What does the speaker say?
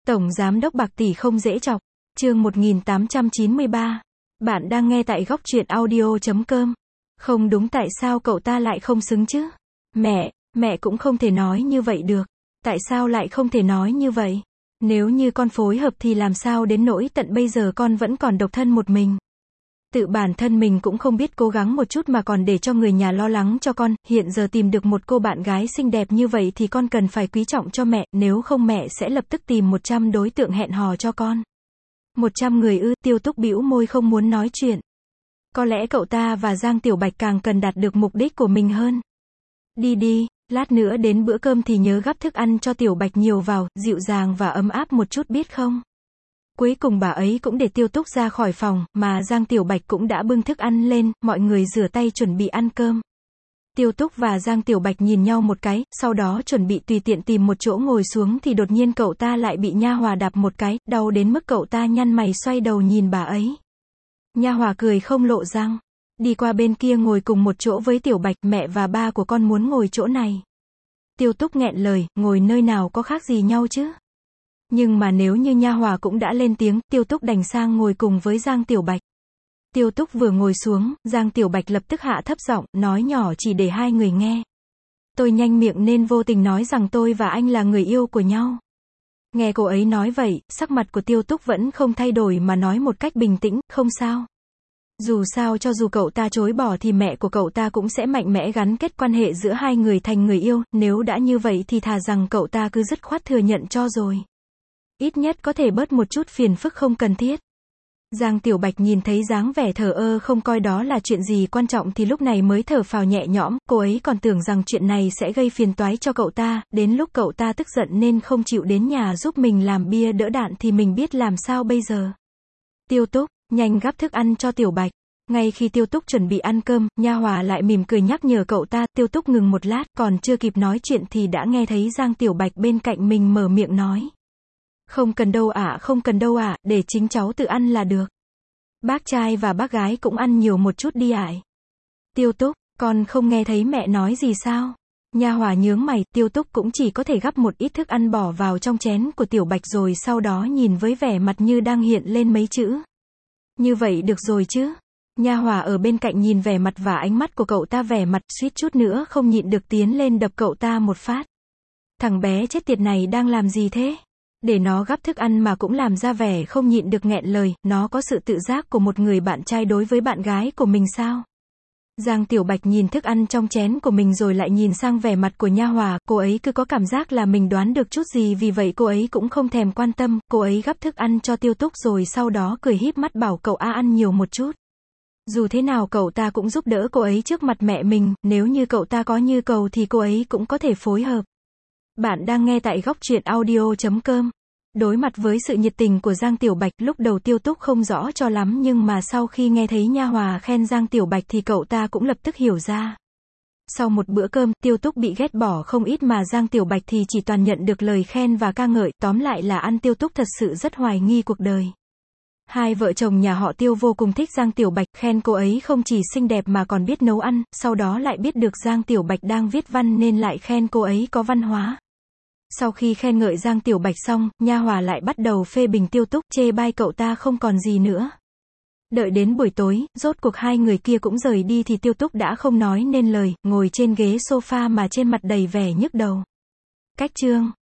Tổng giám đốc bạc tỷ không dễ chọc. Chương 1893. Bạn đang nghe tại góc truyện audio.com. Không đúng, tại sao cậu ta lại không xứng chứ? Mẹ cũng không thể nói như vậy được. Tại sao lại không thể nói như vậy? Nếu như con phối hợp thì làm sao đến nỗi tận bây giờ con vẫn còn độc thân một mình. Tự bản thân mình cũng không biết cố gắng một chút mà còn để cho người nhà lo lắng cho con, hiện giờ tìm được một cô bạn gái xinh đẹp như vậy thì con cần phải quý trọng cho mẹ, nếu không mẹ sẽ lập tức tìm 100 đối tượng hẹn hò cho con. 100 người ư? Tiêu Túc bĩu môi không muốn nói chuyện. Có lẽ cậu ta và Giang Tiểu Bạch càng cần đạt được mục đích của mình hơn. Đi, lát nữa đến bữa cơm thì nhớ gắp thức ăn cho Tiểu Bạch nhiều vào, dịu dàng và ấm áp một chút biết không? Cuối cùng bà ấy cũng để Tiêu Túc ra khỏi phòng, mà Giang Tiểu Bạch cũng đã bưng thức ăn lên, mọi người rửa tay chuẩn bị ăn cơm. Tiêu Túc và Giang Tiểu Bạch nhìn nhau một cái, sau đó chuẩn bị tùy tiện tìm một chỗ ngồi xuống thì đột nhiên cậu ta lại bị Nha Hòa đạp một cái, đau đến mức cậu ta nhăn mày xoay đầu nhìn bà ấy. Nha Hòa cười không lộ răng, đi qua bên kia ngồi cùng một chỗ với Tiểu Bạch, mẹ và ba của con muốn ngồi chỗ này. Tiêu Túc nghẹn lời, ngồi nơi nào có khác gì nhau chứ? Nhưng mà nếu như Nha Hòa cũng đã lên tiếng, Tiêu Túc đành sang ngồi cùng với Giang Tiểu Bạch. Tiêu Túc vừa ngồi xuống, Giang Tiểu Bạch lập tức hạ thấp giọng, nói nhỏ chỉ để hai người nghe. Tôi nhanh miệng nên vô tình nói rằng tôi và anh là người yêu của nhau. Nghe cô ấy nói vậy, sắc mặt của Tiêu Túc vẫn không thay đổi mà nói một cách bình tĩnh, không sao. Dù sao cho dù cậu ta chối bỏ thì mẹ của cậu ta cũng sẽ mạnh mẽ gắn kết quan hệ giữa hai người thành người yêu, nếu đã như vậy thì thà rằng cậu ta cứ dứt khoát thừa nhận cho rồi. Ít nhất có thể bớt một chút phiền phức không cần thiết. Giang Tiểu Bạch nhìn thấy dáng vẻ thờ ơ không coi đó là chuyện gì quan trọng thì lúc này mới thở phào nhẹ nhõm, cô ấy còn tưởng rằng chuyện này sẽ gây phiền toái cho cậu ta, đến lúc cậu ta tức giận nên không chịu đến nhà giúp mình làm bia đỡ đạn thì mình biết làm sao bây giờ. Tiêu Túc, nhanh gắp thức ăn cho Tiểu Bạch. Ngay khi Tiêu Túc chuẩn bị ăn cơm, Nha Hòa lại mỉm cười nhắc nhở cậu ta. Tiêu Túc ngừng một lát, còn chưa kịp nói chuyện thì đã nghe thấy Giang Tiểu Bạch bên cạnh mình mở miệng nói. Không cần đâu ạ, không cần đâu ạ, để chính cháu tự ăn là được. Bác trai và bác gái cũng ăn nhiều một chút đi ải. Tiêu Túc, con không nghe thấy mẹ nói gì sao? Nha Hòa nhướng mày, Tiêu Túc cũng chỉ có thể gắp một ít thức ăn bỏ vào trong chén của Tiểu Bạch rồi sau đó nhìn với vẻ mặt như đang hiện lên mấy chữ. Như vậy được rồi chứ? Nha Hòa ở bên cạnh nhìn vẻ mặt và ánh mắt của cậu ta, vẻ mặt suýt chút nữa không nhịn được tiến lên đập cậu ta một phát. Thằng bé chết tiệt này đang làm gì thế? Để nó gắp thức ăn mà cũng làm ra vẻ không nhịn được nghẹn lời, nó có sự tự giác của một người bạn trai đối với bạn gái của mình sao? Giang Tiểu Bạch nhìn thức ăn trong chén của mình rồi lại nhìn sang vẻ mặt của Nha Hòa, cô ấy cứ có cảm giác là mình đoán được chút gì, vì vậy cô ấy cũng không thèm quan tâm, cô ấy gắp thức ăn cho Tiêu Túc rồi sau đó cười híp mắt bảo cậu ăn nhiều một chút. Dù thế nào cậu ta cũng giúp đỡ cô ấy trước mặt mẹ mình, nếu như cậu ta có nhu cầu thì cô ấy cũng có thể phối hợp. Bạn đang nghe tại góc truyện audio.com. Đối mặt với sự nhiệt tình của Giang Tiểu Bạch, lúc đầu Tiêu Túc không rõ cho lắm nhưng mà sau khi nghe thấy Nha Hòa khen Giang Tiểu Bạch thì cậu ta cũng lập tức hiểu ra. Sau một bữa cơm, Tiêu Túc bị ghét bỏ không ít mà Giang Tiểu Bạch thì chỉ toàn nhận được lời khen và ca ngợi, tóm lại là ăn Tiêu Túc thật sự rất hoài nghi cuộc đời. Hai vợ chồng nhà họ Tiêu vô cùng thích Giang Tiểu Bạch, khen cô ấy không chỉ xinh đẹp mà còn biết nấu ăn, sau đó lại biết được Giang Tiểu Bạch đang viết văn nên lại khen cô ấy có văn hóa. Sau khi khen ngợi Giang Tiểu Bạch xong, Nha Hòa lại bắt đầu phê bình Tiêu Túc, chê bai cậu ta không còn gì nữa. Đợi đến buổi tối, rốt cuộc hai người kia cũng rời đi thì Tiêu Túc đã không nói nên lời, ngồi trên ghế sofa mà trên mặt đầy vẻ nhức đầu. Cách chương